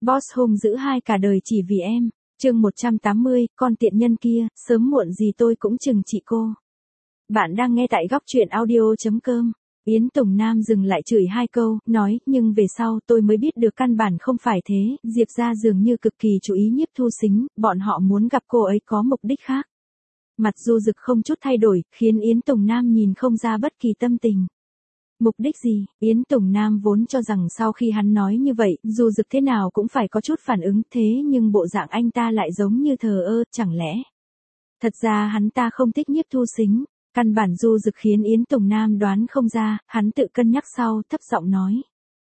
Boss hung dữ hai cả đời chỉ vì em. Chương 180, con tiện nhân kia, sớm muộn gì tôi cũng chừng trị cô. Bạn đang nghe tại góc truyện audio.com. Yến Tùng Nam dừng lại chửi hai câu, nói, nhưng về sau tôi mới biết được căn bản không phải thế, Diệp ra dường như cực kỳ chú ý Nhiếp Thu Sính, bọn họ muốn gặp cô ấy có mục đích khác. Mặt Du Dực không chút thay đổi, khiến Yến Tùng Nam nhìn không ra bất kỳ tâm tình. Mục đích gì? Yến Tùng Nam vốn cho rằng sau khi hắn nói như vậy, Du Dực thế nào cũng phải có chút phản ứng, thế nhưng bộ dạng anh ta lại giống như thờ ơ, chẳng lẽ thật ra hắn ta không thích Nhiếp Thu Sính. Căn bản Du Dực khiến Yến Tùng Nam đoán không ra, hắn tự cân nhắc sau, thấp giọng nói.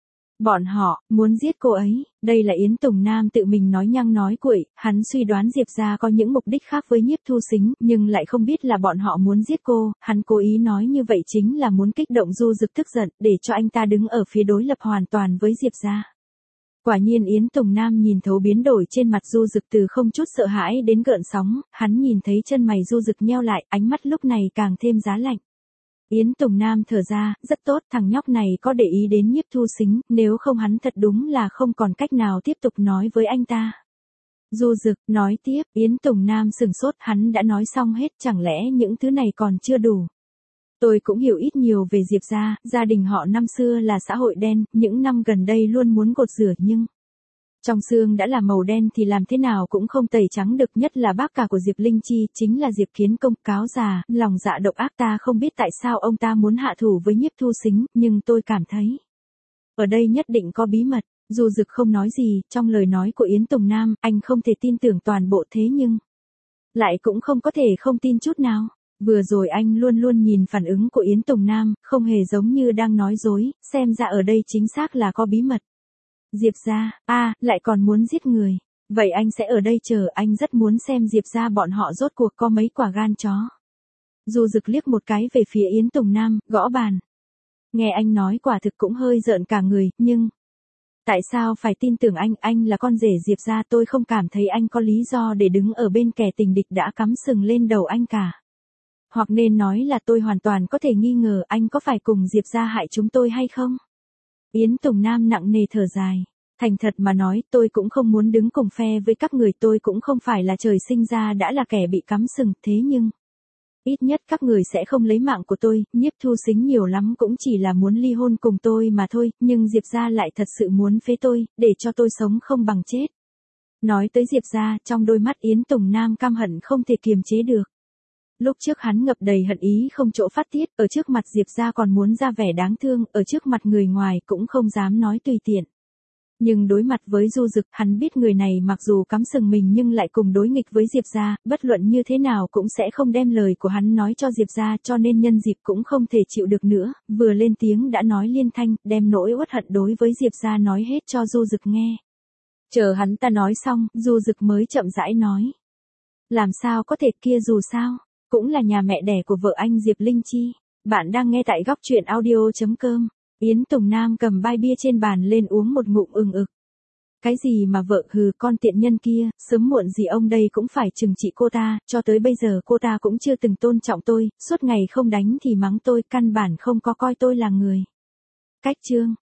Bọn họ, muốn giết cô ấy, đây là Yến Tùng Nam tự mình nói nhăng nói cuội, hắn suy đoán Diệp ra có những mục đích khác với Nhiếp Thu Sính, nhưng lại không biết là bọn họ muốn giết cô, hắn cố ý nói như vậy chính là muốn kích động Du Dực tức giận, để cho anh ta đứng ở phía đối lập hoàn toàn với Diệp ra. Quả nhiên Yến Tùng Nam nhìn thấu biến đổi trên mặt Du Dực từ không chút sợ hãi đến gợn sóng, hắn nhìn thấy chân mày Du Dực nheo lại, ánh mắt lúc này càng thêm giá lạnh. Yến Tùng Nam thở ra, rất tốt, thằng nhóc này có để ý đến Nhiếp Thu Sính, nếu không hắn thật đúng là không còn cách nào tiếp tục nói với anh ta. Du Dực, nói tiếp, Yến Tùng Nam sừng sốt, hắn đã nói xong hết, chẳng lẽ những thứ này còn chưa đủ. Tôi cũng hiểu ít nhiều về Diệp gia, gia đình họ năm xưa là xã hội đen, những năm gần đây luôn muốn gột rửa nhưng trong xương đã là màu đen thì làm thế nào cũng không tẩy trắng được, nhất là bác cả của Diệp Linh Chi, chính là Diệp Kiến Công, cáo già, lòng dạ độc ác, ta không biết tại sao ông ta muốn hạ thủ với Nhiếp Thu Sính, nhưng tôi cảm thấy ở đây nhất định có bí mật. Du Dực không nói gì, trong lời nói của Yến Tùng Nam, anh không thể tin tưởng toàn bộ thế nhưng lại cũng không có thể không tin chút nào. Vừa rồi anh luôn luôn nhìn phản ứng của Yến Tùng Nam, không hề giống như đang nói dối, xem ra ở đây chính xác là có bí mật. Diệp gia, lại còn muốn giết người. Vậy anh sẽ ở đây chờ, anh rất muốn xem Diệp gia bọn họ rốt cuộc có mấy quả gan chó. Du Dực liếc một cái về phía Yến Tùng Nam, gõ bàn. Nghe anh nói quả thực cũng hơi rợn cả người, nhưng tại sao phải tin tưởng anh là con rể Diệp gia, tôi không cảm thấy anh có lý do để đứng ở bên kẻ tình địch đã cắm sừng lên đầu anh cả. Hoặc nên nói là tôi hoàn toàn có thể nghi ngờ anh có phải cùng Diệp gia hại chúng tôi hay không? Yến Tùng Nam nặng nề thở dài. Thành thật mà nói, tôi cũng không muốn đứng cùng phe với các người, tôi cũng không phải là trời sinh ra đã là kẻ bị cắm sừng, thế nhưng ít nhất các người sẽ không lấy mạng của tôi, Nhiếp Thu Sính nhiều lắm cũng chỉ là muốn ly hôn cùng tôi mà thôi, nhưng Diệp gia lại thật sự muốn phế tôi, để cho tôi sống không bằng chết. Nói tới Diệp gia, trong đôi mắt Yến Tùng Nam căm hận không thể kiềm chế được. Lúc trước hắn ngập đầy hận ý không chỗ phát tiết, ở trước mặt Diệp gia còn muốn ra vẻ đáng thương, ở trước mặt người ngoài cũng không dám nói tùy tiện. Nhưng đối mặt với Du Dực, hắn biết người này mặc dù cắm sừng mình nhưng lại cùng đối nghịch với Diệp gia, bất luận như thế nào cũng sẽ không đem lời của hắn nói cho Diệp gia, cho nên nhân dịp cũng không thể chịu được nữa, vừa lên tiếng đã nói liên thanh, đem nỗi uất hận đối với Diệp gia nói hết cho Du Dực nghe. Chờ hắn ta nói xong, Du Dực mới chậm rãi nói. Làm sao có thể, kia dù sao cũng là nhà mẹ đẻ của vợ anh Diệp Linh Chi. Bạn đang nghe tại góc truyện audio.com. Yến Tùng Nam cầm bai bia trên bàn lên uống một ngụm ực. Cái gì mà vợ, hừ, con tiện nhân kia, sớm muộn gì ông đây cũng phải trừng trị cô ta, cho tới bây giờ cô ta cũng chưa từng tôn trọng tôi, suốt ngày không đánh thì mắng tôi, căn bản không có coi tôi là người. Cách chương.